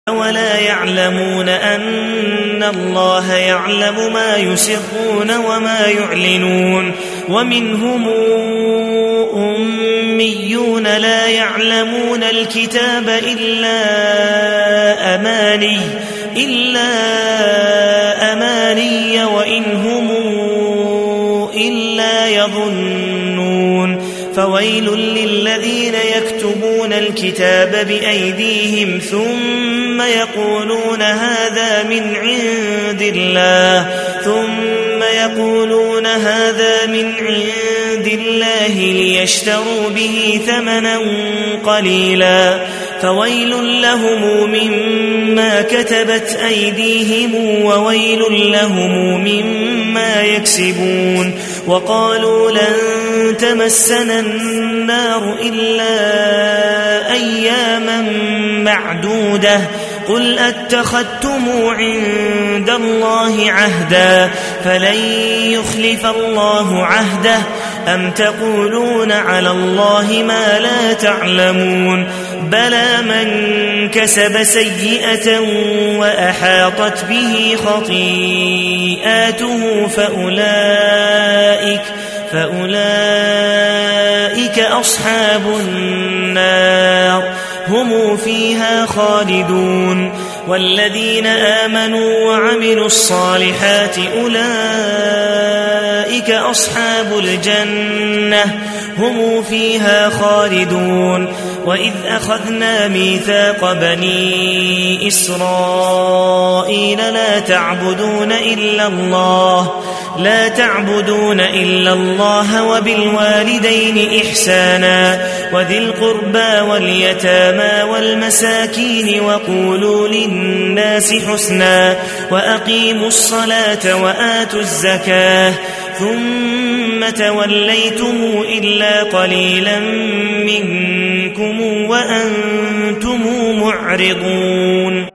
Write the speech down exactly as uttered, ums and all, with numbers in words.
ولا يعلمون أن الله يعلم ما يسرون وما يعلنون ومنهم أميون لا يعلمون الكتاب إلا أماني إلا أماني وإن هم إلا يظنون فويل للذين يكتبون الكتاب بأيديهم ثم يقولون هذا من عند الله ثم يقولون هذا من عند الله ليشتروا به ثمنا قليلا فويل لهم مما كتبت أيديهم وويل لهم مما يكسبون وقالوا لن تمسنا النار إلا أياما معدودة قل أتخذتم عند الله عهدا فلن يخلف الله عهده أم تقولون على الله ما لا تعلمون بلى من كسب سيئة وأحاطت به خطيئاته فأولئك, فأولئك أصحاب النار هم فيها خالدون والذين آمنوا وعملوا الصالحات أولئك أصحاب الجنة هم فيها خالدون وإذ أخذنا ميثاق بني إسرائيل لا تعبدون إلا الله لا تعبدون إلا الله وبالوالدين إحسانا وذي القربى واليتامى والمساكين وقولوا للناس حسنا وأقيموا الصلاة وآتوا الزكاة ثم توليتم إلا قليلا منكم وأنتم معرضون